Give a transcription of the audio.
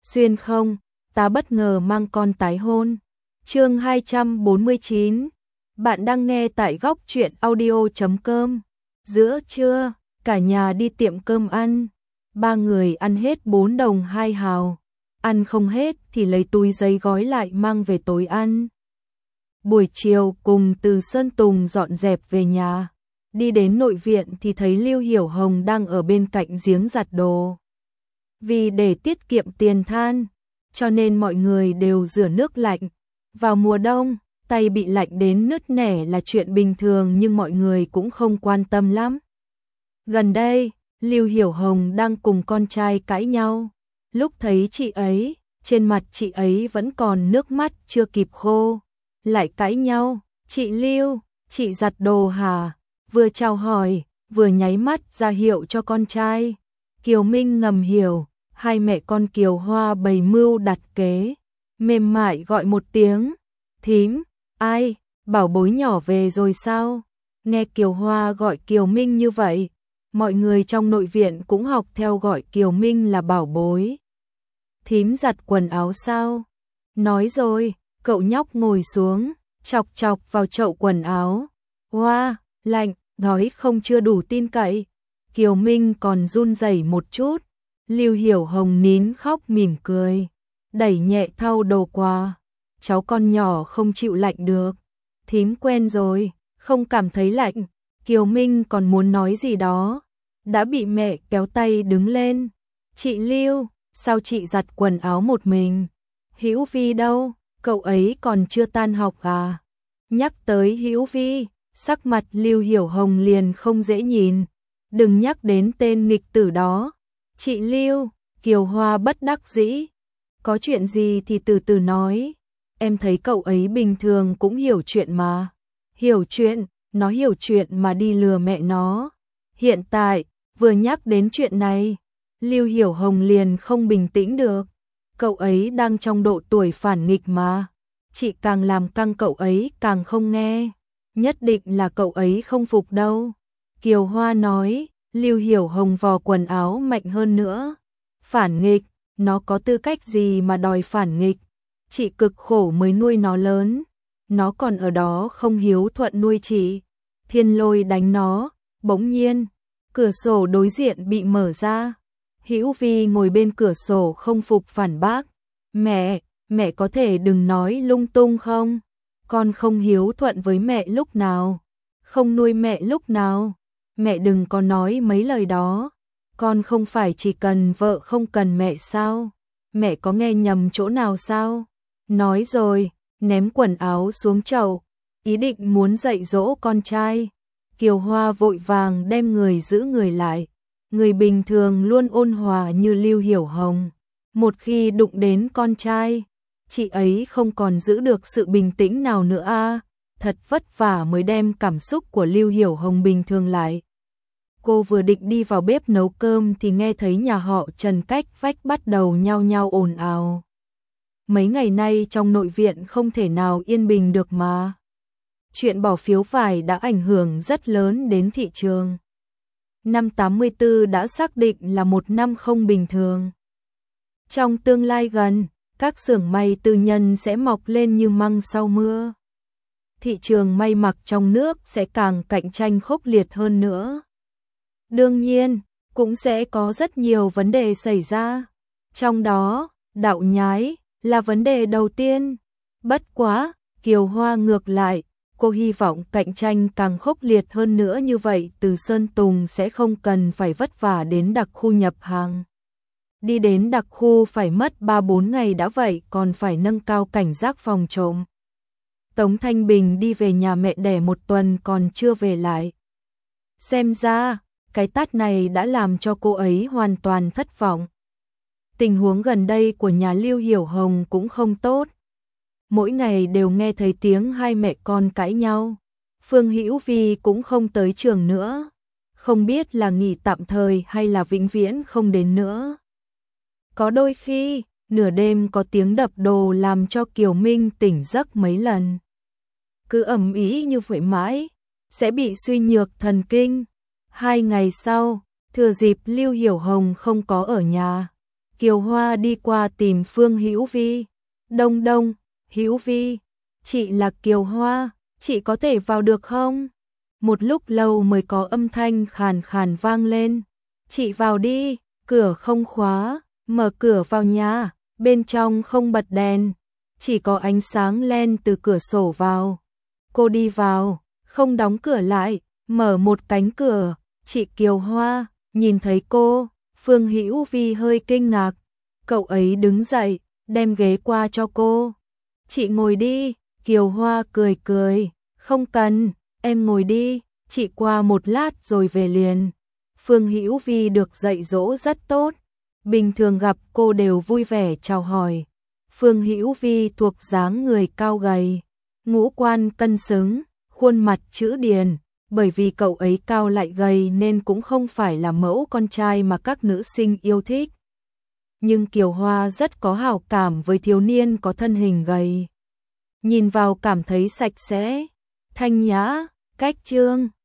xuyên không, ta bất ngờ mang con tái hôn. Chương 249. Bạn đang nghe tại góc truyện audio.com. Giữa trưa, cả nhà đi tiệm cơm ăn. 3 người ăn hết 4 đồng 2 hào. Ăn không hết thì lấy túi giấy gói lại mang về tối ăn. Buổi chiều cùng từ Sơn Tùng dọn dẹp về nhà. Đi đến nội viện thì thấy Lưu Hiểu Hồng đang ở bên cạnh giếng giặt đồ. Vì để tiết kiệm tiền than, cho nên mọi người đều rửa nước lạnh. Vào mùa đông, tay bị lạnh đến nứt nẻ là chuyện bình thường nhưng mọi người cũng không quan tâm lắm. Gần đây, Lưu Hiểu Hồng đang cùng con trai cãi nhau. Lúc thấy chị ấy, trên mặt chị ấy vẫn còn nước mắt chưa kịp khô. Lại cãi nhau, chị Lưu, chị giặt đồ hả? Vừa chào hỏi, vừa nháy mắt ra hiệu cho con trai. Kiều Minh ngầm hiểu, hai mẹ con Kiều Hoa bày mưu đặt kế. Mềm mại gọi một tiếng, thím, ai, bảo bối nhỏ về rồi sao? Nghe Kiều Hoa gọi Kiều Minh như vậy, mọi người trong nội viện cũng học theo gọi Kiều Minh là bảo bối. Thím giặt quần áo sao? Nói rồi, cậu nhóc ngồi xuống, chọc chọc vào chậu quần áo. Hoa, lạnh, nói không chưa đủ tin cậy. Kiều Minh còn run rẩy một chút. Lưu Hiểu Hồng nín khóc mỉm cười, đẩy nhẹ thau đồ qua. Cháu con nhỏ không chịu lạnh được. Thím quen rồi, không cảm thấy lạnh. Kiều Minh còn muốn nói gì đó, đã bị mẹ kéo tay đứng lên. Chị Lưu, sao chị giặt quần áo một mình? Hữu Vi đâu? Cậu ấy còn chưa tan học à? Nhắc tới Hữu Vi, sắc mặt Lưu Hiểu Hồng liền không dễ nhìn. Đừng nhắc đến tên nghịch tử đó. Chị Lưu, Kiều Hoa bất đắc dĩ. Có chuyện gì thì từ từ nói. Em thấy cậu ấy bình thường cũng hiểu chuyện mà. Hiểu chuyện, nó hiểu chuyện mà đi lừa mẹ nó. Hiện tại, vừa nhắc đến chuyện này, Lưu Hiểu Hồng liền không bình tĩnh được. Cậu ấy đang trong độ tuổi phản nghịch mà. Chị càng làm căng cậu ấy càng không nghe. Nhất định là cậu ấy không phục đâu. Kiều Hoa nói, Lưu Hiểu Hồng vò quần áo mạnh hơn nữa. Phản nghịch, nó có tư cách gì mà đòi phản nghịch? Chị cực khổ mới nuôi nó lớn. Nó còn ở đó không hiếu thuận nuôi chị. Thiên Lôi đánh nó, bỗng nhiên, cửa sổ đối diện bị mở ra. Hữu Vi ngồi bên cửa sổ không phục phản bác. Mẹ có thể đừng nói lung tung không? Con không hiếu thuận với mẹ lúc nào? Không nuôi mẹ lúc nào? Mẹ đừng có nói mấy lời đó. Con không phải chỉ cần vợ không cần mẹ sao? Mẹ có nghe nhầm chỗ nào sao? Nói rồi, ném quần áo xuống chậu, ý định muốn dạy dỗ con trai. Kiều Hoa vội vàng đem người giữ người lại. Người bình thường luôn ôn hòa như Lưu Hiểu Hồng. Một khi đụng đến con trai, chị ấy không còn giữ được sự bình tĩnh nào nữa a. Thật vất vả mới đem cảm xúc của Lưu Hiểu Hồng bình thường lại. Cô vừa định đi vào bếp nấu cơm thì nghe thấy nhà họ Trần cách vách bắt đầu nhao nhao ồn ào. Mấy ngày nay trong nội viện không thể nào yên bình được mà. Chuyện bỏ phiếu vải đã ảnh hưởng rất lớn đến thị trường. Năm 84 đã xác định là một năm không bình thường. Trong tương lai gần, các xưởng may tư nhân sẽ mọc lên như măng sau mưa. Thị trường may mặc trong nước sẽ càng cạnh tranh khốc liệt hơn nữa. Đương nhiên, cũng sẽ có rất nhiều vấn đề xảy ra. Trong đó, đạo nhái là vấn đề đầu tiên. Bất quá, Kiều Hoa ngược lại, cô hy vọng cạnh tranh càng khốc liệt hơn nữa như vậy từ Sơn Tùng sẽ không cần phải vất vả đến đặc khu nhập hàng. Đi đến đặc khu phải mất 3-4 ngày đã vậy còn phải nâng cao cảnh giác phòng trộm. Tống Thanh Bình đi về nhà mẹ đẻ 1 tuần còn chưa về lại. Xem ra, cái tát này đã làm cho cô ấy hoàn toàn thất vọng. Tình huống gần đây của nhà Lưu Hiểu Hồng cũng không tốt. Mỗi ngày đều nghe thấy tiếng hai mẹ con cãi nhau. Phương Hữu Vi cũng không tới trường nữa. Không biết là nghỉ tạm thời hay là vĩnh viễn không đến nữa. Có đôi khi, nửa đêm có tiếng đập đồ làm cho Kiều Minh tỉnh giấc mấy lần. Cứ ầm ĩ như vậy mãi, sẽ bị suy nhược thần kinh. 2 ngày sau, thừa dịp Lưu Hiểu Hồng không có ở nhà, Kiều Hoa đi qua tìm Phương Hữu Vi. Đông đông, Hữu Vi, chị là Kiều Hoa, chị có thể vào được không? Một lúc lâu mới có âm thanh khàn khàn vang lên. Chị vào đi, cửa không khóa, mở cửa vào nhà, bên trong không bật đèn, chỉ có ánh sáng len từ cửa sổ vào. Cô đi vào, không đóng cửa lại, mở một cánh cửa, chị Kiều Hoa, nhìn thấy cô, Phương Hữu Vi hơi kinh ngạc. Cậu ấy đứng dậy, đem ghế qua cho cô. Chị ngồi đi, Kiều Hoa cười cười, không cần, em ngồi đi, chị qua một lát rồi về liền. Phương Hữu Vi được dạy dỗ rất tốt, bình thường gặp cô đều vui vẻ chào hỏi. Phương Hữu Vi thuộc dáng người cao gầy, ngũ quan cân xứng, khuôn mặt chữ điền, bởi vì cậu ấy cao lại gầy nên cũng không phải là mẫu con trai mà các nữ sinh yêu thích. Nhưng Kiều Hoa rất có hảo cảm với thiếu niên có thân hình gầy. Nhìn vào cảm thấy sạch sẽ, thanh nhã, cách trương.